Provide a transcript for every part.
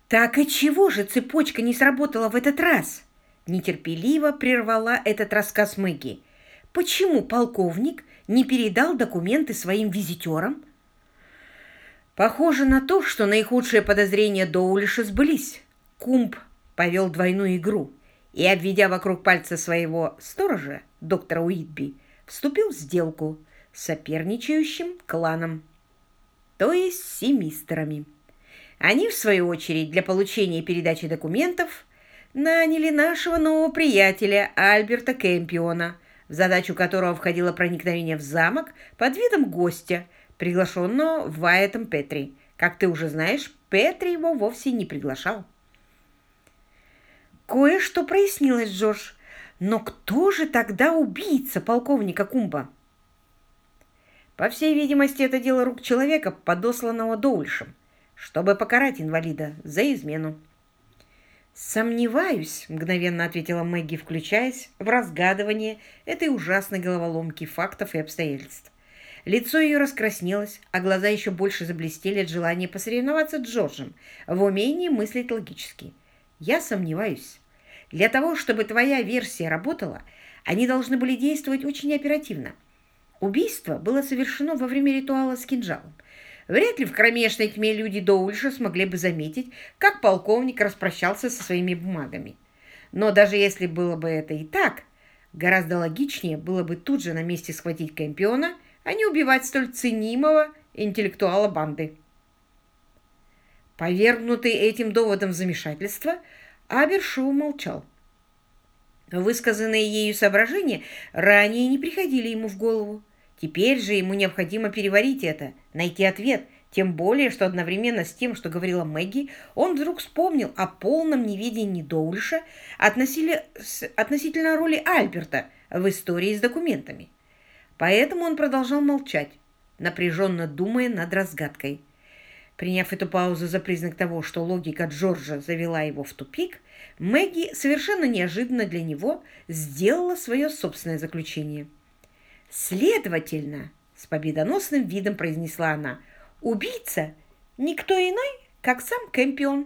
Так и чего же цепочка не сработала в этот раз? Нетерпеливо прервала этот рассказ Мэгги. Почему полковник не передал документы своим визитерам? Похоже на то, что наихудшие подозрения Доулиша сбылись. Кумб повел двойную игру и, обведя вокруг пальца своего сторожа, доктора Уитби, вступил в сделку с соперничающим кланом, то есть с семистерами. Они, в свою очередь, для получения и передачи документов наняли нашего нового приятеля Альберта Кэмпиона, в задачу которого входило проникновение в замок под видом гостя, приглашенного Вайетом Петри. Как ты уже знаешь, Петри его вовсе не приглашал. Кое-что прояснилось, Джордж. Но кто же тогда убийца полковника Кумба? По всей видимости, это дело рук человека, подосланного Доулишем, чтобы покарать инвалида за измену. «Сомневаюсь», — мгновенно ответила Мэгги, включаясь в разгадывание этой ужасной головоломки фактов и обстоятельств. Лицо ее раскраснелось, а глаза еще больше заблестели от желания посоревноваться с Джорджем в умении мыслить логически. «Я сомневаюсь. Для того, чтобы твоя версия работала, они должны были действовать очень оперативно. Убийство было совершено во время ритуала с кинжалом. Вряд ли в кромешной тьме люди Доулиша смогли бы заметить, как полковник распрощался со своими бумагами. Но даже если было бы это и так, гораздо логичнее было бы тут же на месте схватить Кэмпиона, а не убивать столь ценимого интеллектуала банды». Повергнутый этим доводом в замешательство, Абершоу молчал. Высказанные ею соображения ранее не приходили ему в голову. Теперь же ему необходимо переварить это, найти ответ, тем более, что одновременно с тем, что говорила Мэгги, он вдруг вспомнил о полном неведении Доулиша относительно роли Альберта в истории с документами. Поэтому он продолжал молчать, напряженно думая над разгадкой. Приняв эту паузу за признак того, что логика Джорджа завела его в тупик, Мэгги совершенно неожиданно для него сделала свое собственное заключение. «Следовательно, — с победоносным видом произнесла она, — убийца никто иной, как сам Кэмпион».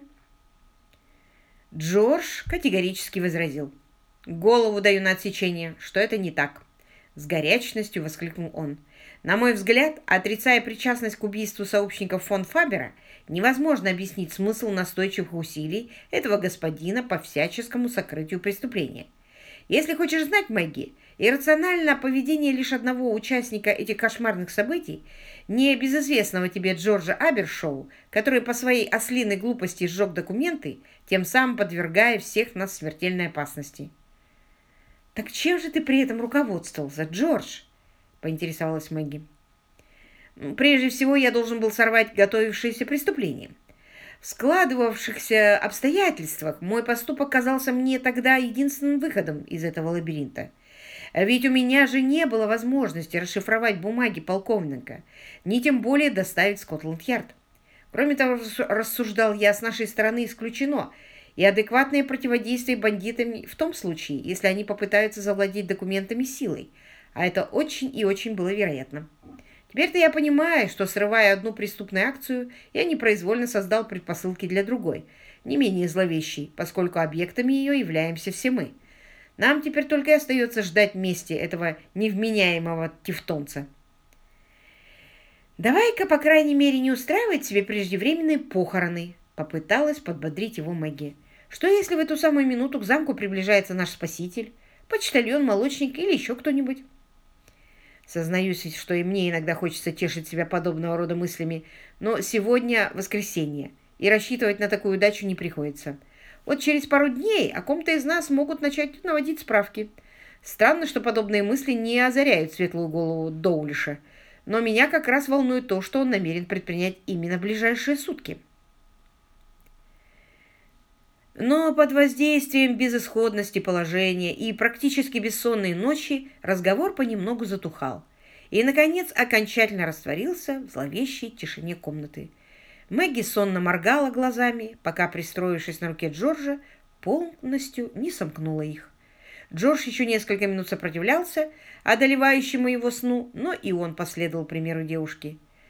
Джордж категорически возразил. «Голову даю на отсечение, что это не так!» С горячностью воскликнул он. «На мой взгляд, отрицая причастность к убийству сообщников фон Фабера, невозможно объяснить смысл настойчивых усилий этого господина по всяческому сокрытию преступления. Если хочешь знать, Мэгги, иррациональное поведение лишь одного участника этих кошмарных событий, небезызвестного тебе Джорджа Абершоу, который по своей ослиной глупости сжег документы, тем самым подвергая всех нас смертельной опасности». «Так чем же ты при этом руководствовался, Джордж?» — поинтересовалась Мэгги. «Прежде всего, я должен был сорвать готовившееся преступление. В складывавшихся обстоятельствах мой поступок казался мне тогда единственным выходом из этого лабиринта. Ведь у меня же не было возможности расшифровать бумаги полковника, ни тем более доставить в Скотланд-Ярд. Кроме того, рассуждал я, с нашей стороны исключено и адекватное противодействие бандитам в том случае, если они попытаются завладеть документами силой, а это очень и очень было вероятно. Теперь-то я понимаю, что, срывая одну преступную акцию, я непроизвольно создал предпосылки для другой, не менее зловещей, поскольку объектами ее являемся все мы. Нам теперь только и остается ждать мести этого невменяемого тевтонца. «Давай-ка, по крайней мере, не устраивать себе преждевременные похороны», — попыталась подбодрить его Мэгги. «Что, если в эту самую минуту к замку приближается наш спаситель, почтальон, молочник или еще кто-нибудь?» Сознаюсь, что и мне иногда хочется тешить себя подобного рода мыслями, но сегодня воскресенье, и рассчитывать на такую удачу не приходится. Вот через пару дней о ком-то из нас могут начать наводить справки. Странно, что подобные мысли не озаряют светлую голову Доулиша, но меня как раз волнует то, что он намерен предпринять именно в ближайшие сутки. Но под воздействием безысходности положения и практически бессонной ночи разговор понемногу затухал и, наконец, окончательно растворился в зловещей тишине комнаты. Мэгги сонно моргала глазами, пока, пристроившись на руке Джорджа, полностью не сомкнула их. Джордж еще несколько минут сопротивлялся одолевающему его сну, но и он последовал примеру девушки.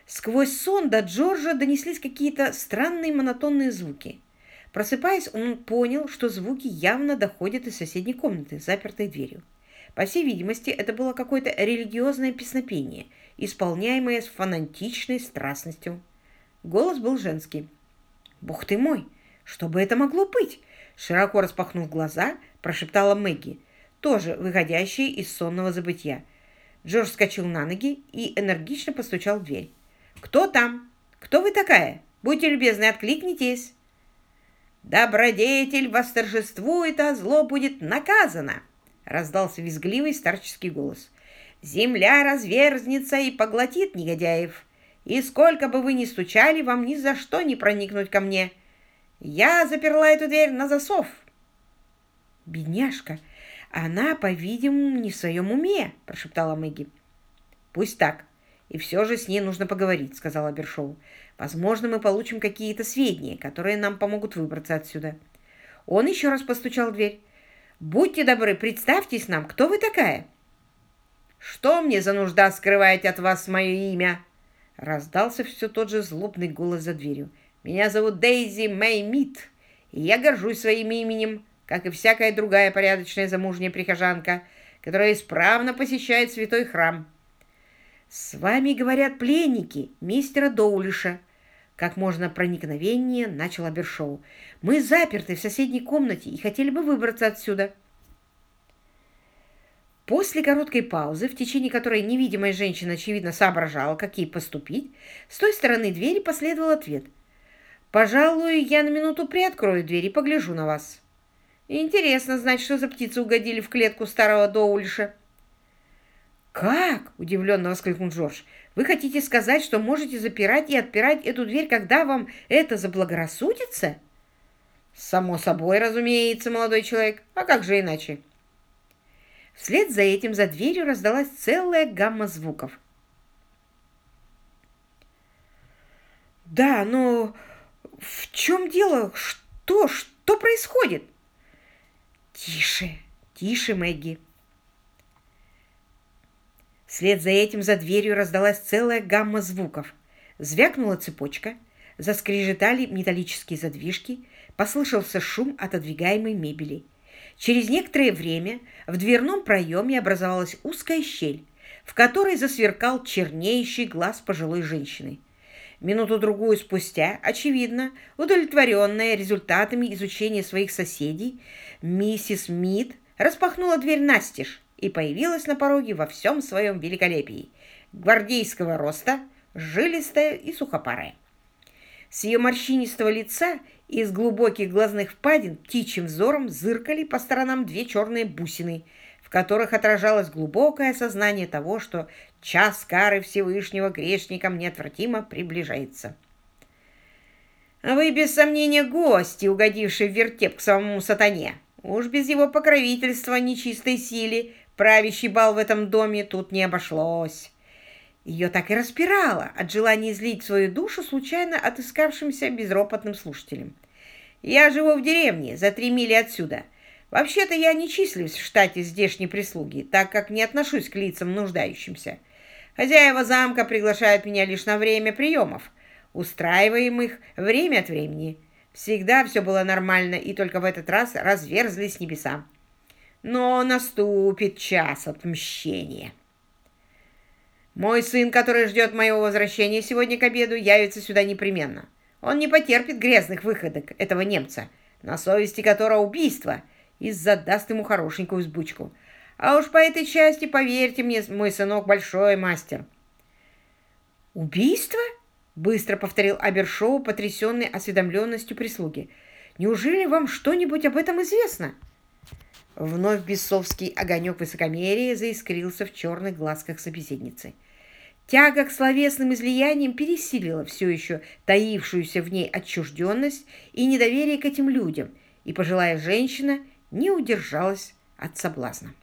Сквозь сон до Джорджа донеслись какие-то странные монотонные звуки. Просыпаясь, он понял, что звуки явно доходят из соседней комнаты, запертой дверью. По всей видимости, это было какое-то религиозное песнопение, исполняемое с фанатичной страстностью. Голос был женский. «Бог ты мой! Что бы это могло быть?» Широко распахнув глаза, прошептала Мэгги, тоже выходящая из сонного забытья. Джордж вскочил на ноги и энергично постучал в дверь. «Кто там? Кто вы такая? Будьте любезны, откликнитесь!» «Добродетель восторжествует, а зло будет наказано!» Раздался визгливый старческий голос. «Земля разверзнется и поглотит негодяев. И сколько бы вы ни стучали, вам ни за что не проникнуть ко мне. Я заперла эту дверь на засов». «Бедняжка, она, по-видимому, не в своем уме», – прошептала Мэгги. «Пусть так. И все же с ней нужно поговорить», – сказала Бершоу. «Возможно, мы получим какие-то сведения, которые нам помогут выбраться отсюда». Он еще раз постучал в дверь. «Будьте добры, представьтесь нам, кто вы такая?» «Что мне за нужда скрывать от вас мое имя?» Раздался все тот же злобный голос за дверью. «Меня зовут Дейзи Мэй Мид, и я горжусь своим именем, как и всякая другая порядочная замужняя прихожанка, которая исправно посещает святой храм». «С вами говорят пленники мистера Доулиша», — как можно проникновеннее начал Бершоу. «Мы заперты в соседней комнате и хотели бы выбраться отсюда». После короткой паузы, в течение которой невидимая женщина, очевидно, соображала, как ей поступить, с той стороны двери последовал ответ. «Пожалуй, я на минуту приоткрою дверь и погляжу на вас. Интересно знать, что за птицы угодили в клетку старого Доулиша». «Как?» – удивленно воскликнул Джордж. «Вы хотите сказать, что можете запирать и отпирать эту дверь, когда вам это заблагорассудится?» «Само собой, разумеется, молодой человек. А как же иначе?» Вслед за этим за дверью раздалась целая гамма звуков. «Да, но в чем дело? Что происходит?» «Тише, тише, Мэгги». Вслед за этим за дверью раздалась целая гамма звуков. Звякнула цепочка, заскрежетали металлические задвижки, послышался шум отодвигаемой мебели. Через некоторое время в дверном проеме образовалась узкая щель, в которой засверкал чернеющий глаз пожилой женщины. Минуту-другую спустя, очевидно, удовлетворенная результатами изучения своих соседей, миссис Мид распахнула дверь настежь и появилась на пороге во всем своем великолепии, гвардейского роста, жилистая и сухопарая. С ее морщинистого лица и из глубоких глазных впадин птичьим взором зыркали по сторонам две черные бусины, в которых отражалось глубокое осознание того, что час кары Всевышнего грешникам неотвратимо приближается. «А вы, без сомнения, гости, угодившие в вертеп к самому сатане. Уж без его покровительства нечистой силе правящий бал в этом доме тут не обошлось». Ее так и распирало от желания излить свою душу случайно отыскавшимся безропотным слушателям. «Я живу в деревне, за 3 мили отсюда. Вообще-то я не числюсь в штате здешней прислуги, так как не отношусь к лицам нуждающимся. Хозяева замка приглашают меня лишь на время приемов, устраиваемых время от времени. Всегда все было нормально, и только в этот раз разверзлись небеса. Но наступит час отмщения. Мой сын, который ждет моего возвращения сегодня к обеду, явится сюда непременно. Он не потерпит грязных выходок этого немца, на совести которого убийство, и задаст ему хорошенькую взбучку. А уж по этой части, поверьте мне, мой сынок большой мастер». «Убийство?» — быстро повторил Абершоу, потрясенный осведомленностью прислуги. «Неужели вам что-нибудь об этом известно?» Вновь бесовский огонек высокомерия заискрился в черных глазках собеседницы. Тяга к словесным излияниям пересилила все еще таившуюся в ней отчужденность и недоверие к этим людям, и пожилая женщина не удержалась от соблазна.